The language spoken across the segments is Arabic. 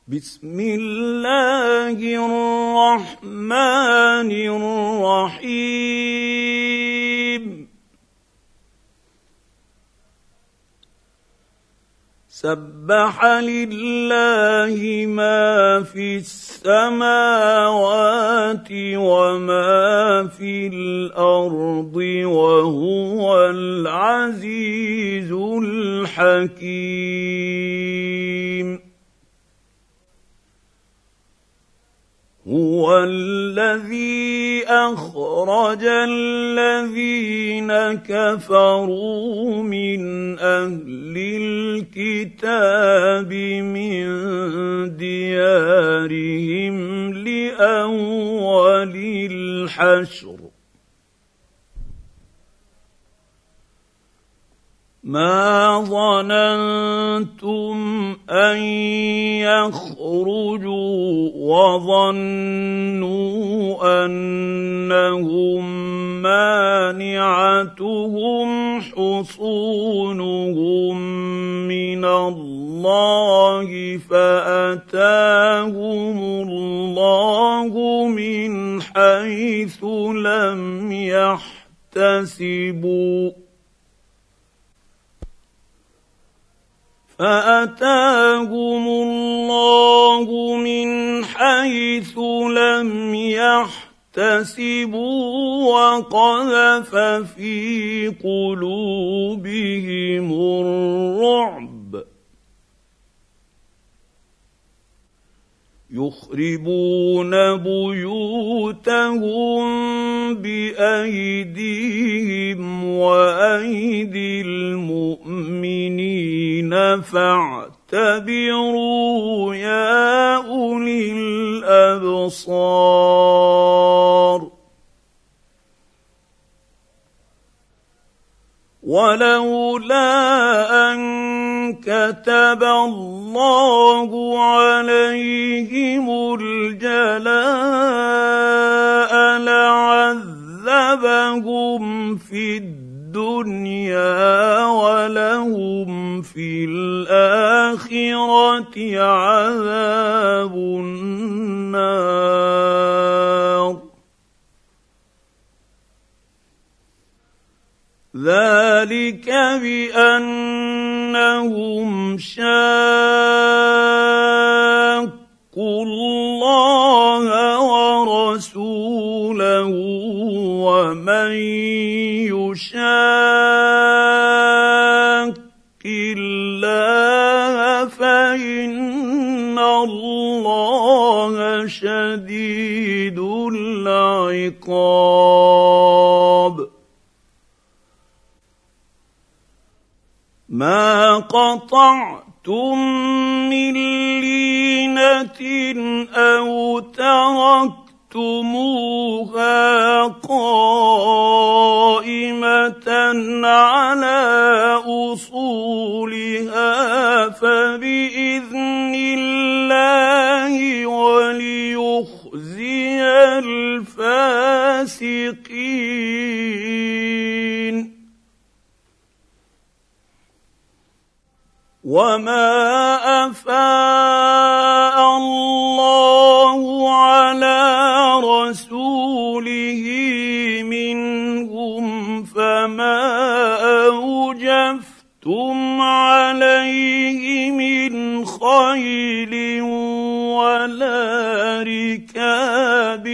بسم الله الرحمن الرحيم سبح لله ما في السماوات وما في الأرض وهو العزيز الحكيم هو الذي أخرج الذين كفروا من أهل الكتاب من ديارهم لأول الحشر ما ظننتم أن يخرجوا وظنوا أنهم مانعتهم حصونهم من الله فأتاهم الله من حيث لم يحتسبوا وقذف في قلوبهم الرعب يخربون بيوتهم بأيديهم وأيدي المؤمنين فاعتبروا يا أولي الأبصار ولولا أن كتب الله عليهم الجلاء لعذبهم في الدنيا ولهم في الآخرة عذاب النار ذلك بأنهم شاقوا الله ورسوله ومن يشاق الله فإن الله شديد العقاب ما قطعتم من لينة أو تركتموها قائمة على أصولها فبإذن الله وليخزي الفاسقين وما أفاء الله على رسوله منهم فما أوجفتم عليه من خيل ولا ركاب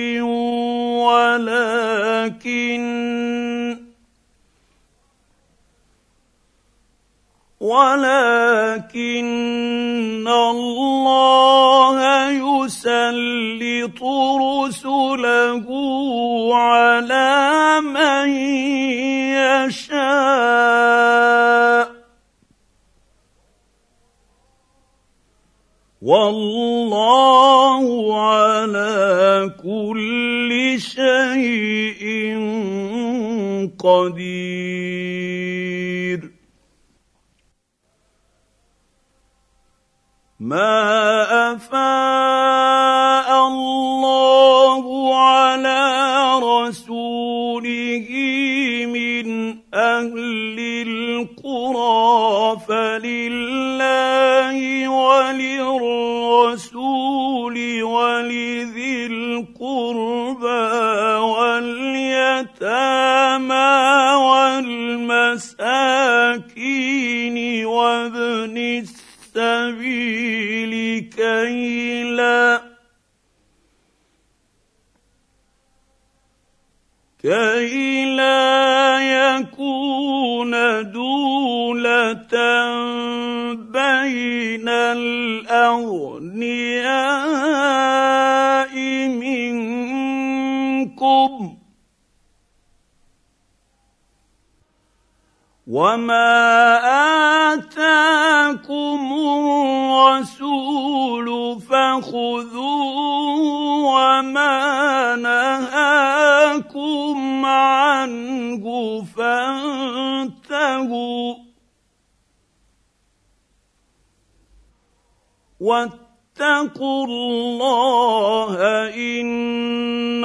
ولكن الله يسلط رسله على من يشاء والله على كل شيء قدير ما أفاء الله على رسوله من أهل القرى فلله وللرسول السبيل كي لا يكون دولة بين الأغنياء منكم وما آتاكم الرسول فخذوه وما نهاكم عنه فانتهوا واتقوا الله إن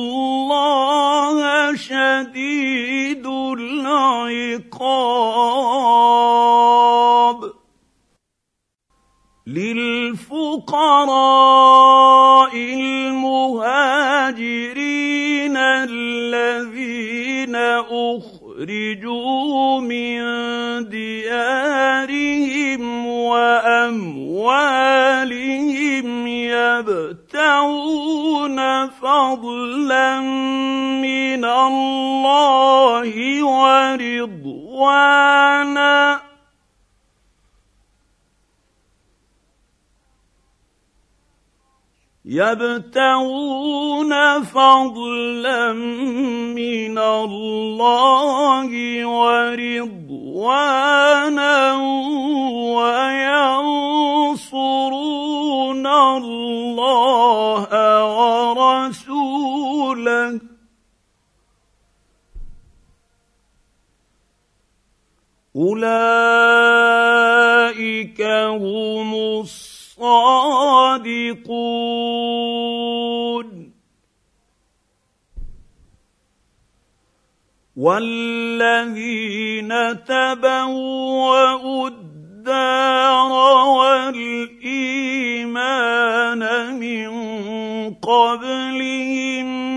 الله شديد العقاب للفقراء المهاجرين الذين أخرجوا من ديارهم وأموالهم يبتغون فضلا من الله ورضوانا وينصرون الله ورسوله أولئك هم الصادقون والذين تبوأوا الدار والإيمان من قبلهم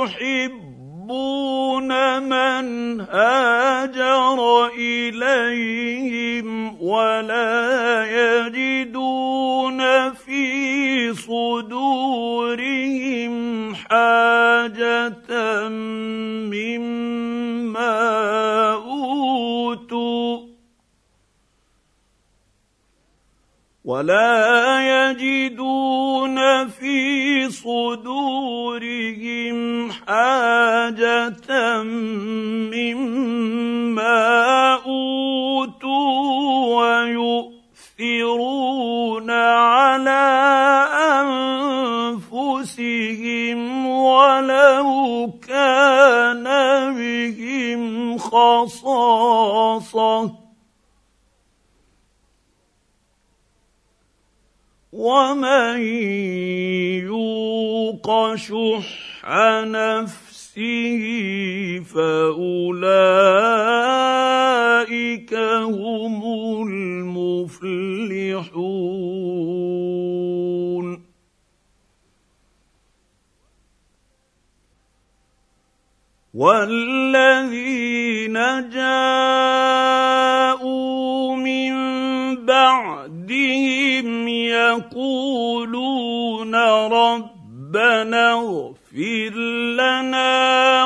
يحبون من هاجر إليهم ولا يجدون في صدورهم حاجة مما أوتوا ويؤثرون على أنفسهم ولو كان بهم خصاصة ومن يوق شح نفسه فأولئك هم المفلحون. والذين جاءوا من بعدهم يقولون ربنا اغفر لنا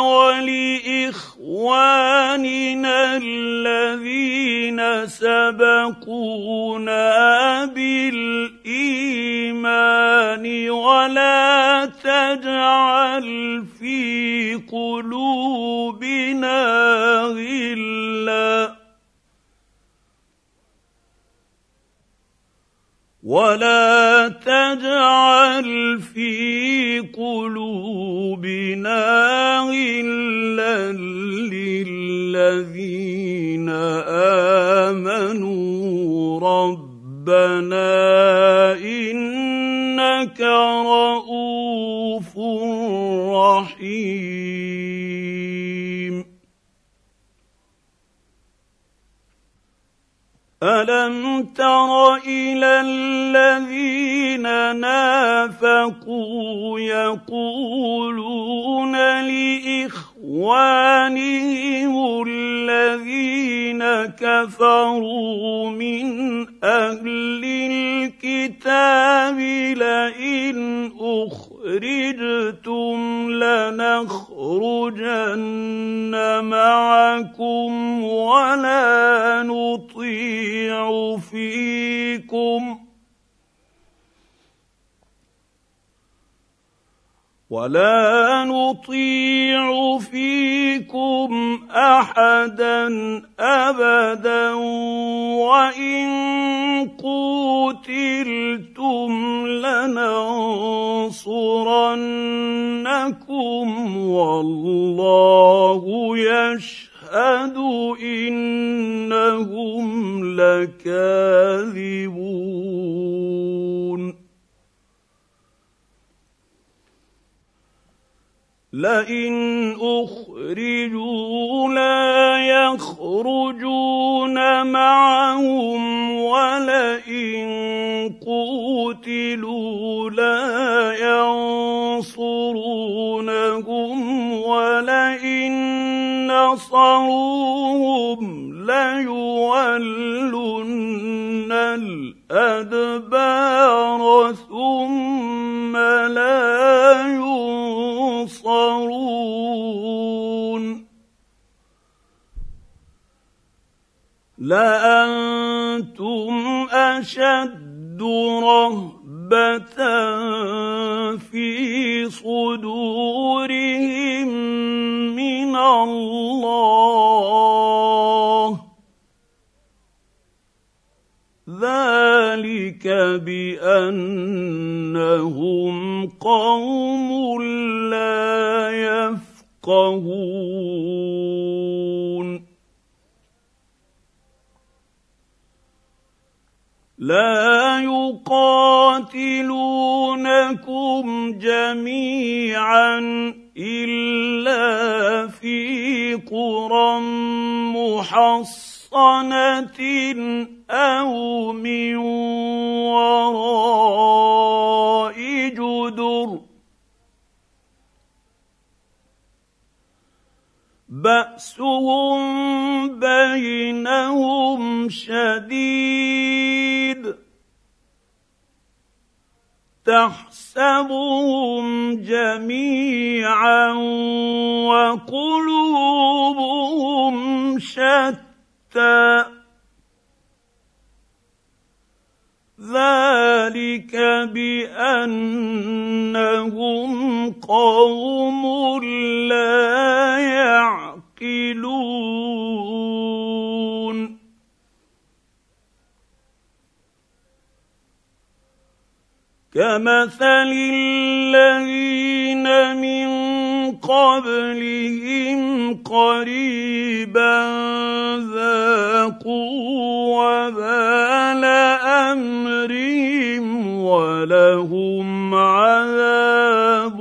ولإخواننا الذين سبقونا بالإيمان ولا تجعل في قلوبنا غلا للذين آمنوا ربنا إنك رؤوف رحيم. ألم تر إلى الذين نافقوا يقولون لإخوانهم الذين كفروا كفروا من أهل الكتاب لئن أخرجتم لنخرجن معكم ولا نطيع فيكم أحدا أبدا وإن قوتلتم لننصرنكم والله يشهد إنهم لكاذبون لئن أخرجوا لا يخرجون معهم ولئن قوتلوا لا ينصرونهم ولئن نصروهم ليولن الأدبار ثم لا ينصرون لأنتم أشد رهبة في صدورهم من الله ذلك بأنهم قوم لا يفقهون لا يقاتلونكم جميعا إلا في قرى محصنة أو من وراء جدر بأسهم بينهم شديد تحسبهم جميعا وقلوبهم شتى ذلك بأنهم قوم لا يعقلون كمثل الذين من قبلهم قريبا ذاقوا وبال أمرهم ولهم عذاب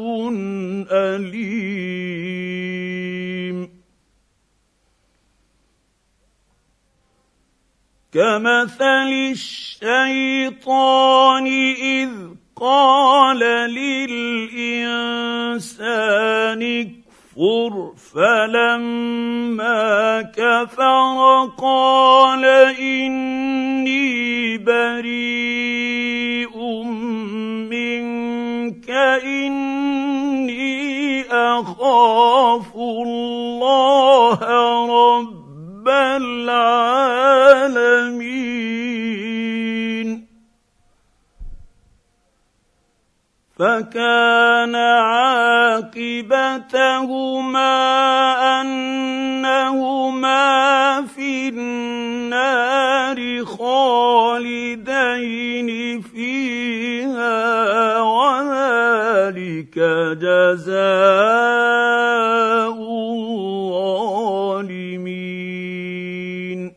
أليم كمثل الشيطان إذ قال للإنسان اكفر فلما كفر قال إني بريء منك إني أخاف الله رب العالمين فكان عاقبتهما أنهما في النار خالدين فيها وذلك جزاء الظالمين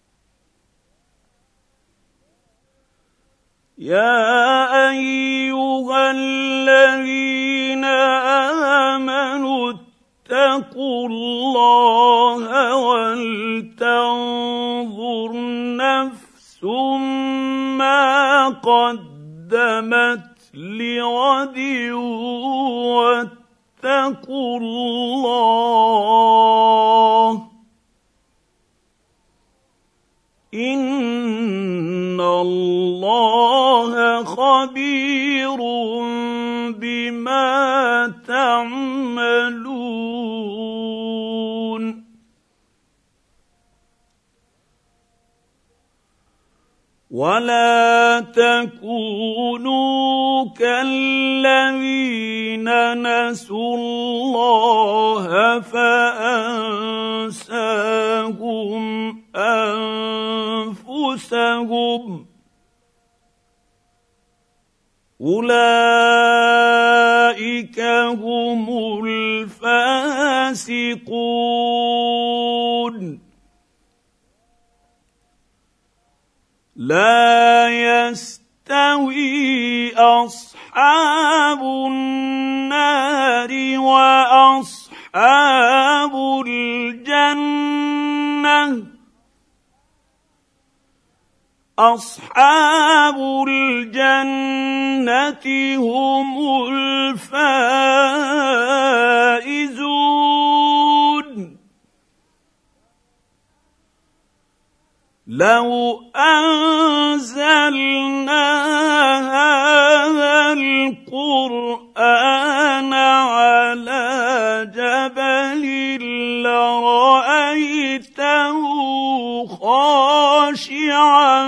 يا أيها الذين آمنوا اتقوا الله ولتنظر نفس ما قدمت لغد واتقوا الله إن الله خبير بما تعملون ولا تكونوا كالذين نسوا الله فأنساهم أنفسهم أولئك هم الفاسقون لا يستوي أصحاب النار وأصحاب الجنة أصحاب الجنة هم الفائزون لو أنزلنا هذا القرآن على جبل لرأيته خاشعا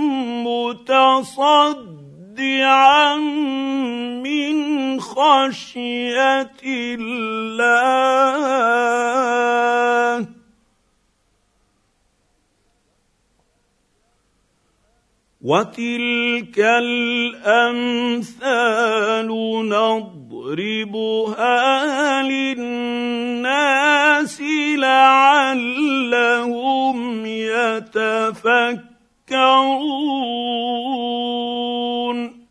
متصدعا من خشية الله وتلك الأمثال نضربها للناس لعلهم يتفكرون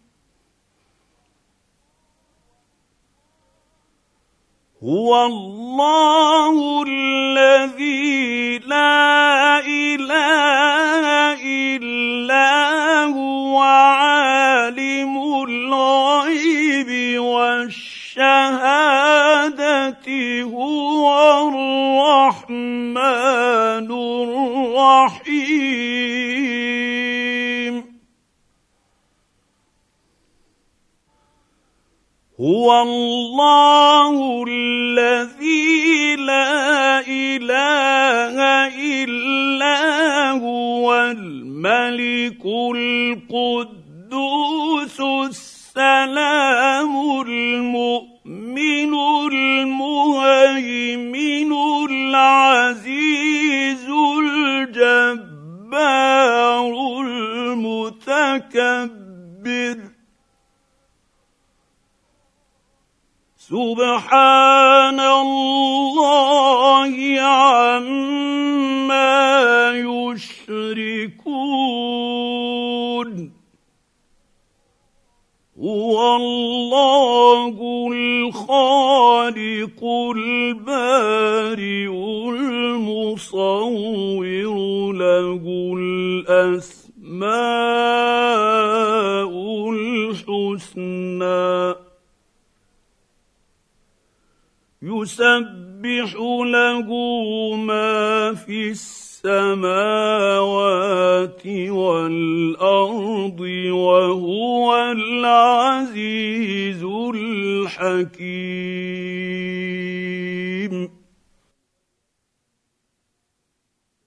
هو الله الذي لا إله إلا هو عالم الغيب والشهادة هو الرحمن الرحيم هو الله الذي لا إله إلا هو الملك القدوس السلام المؤمن المهيمن العزيز الجبار المتكبر سبحان الله عما يشركون هو الله الخالق البارئ المصور له الأسماء الحسنى يسبح له ما في السماوات والأرض وهو العزيز الحكيم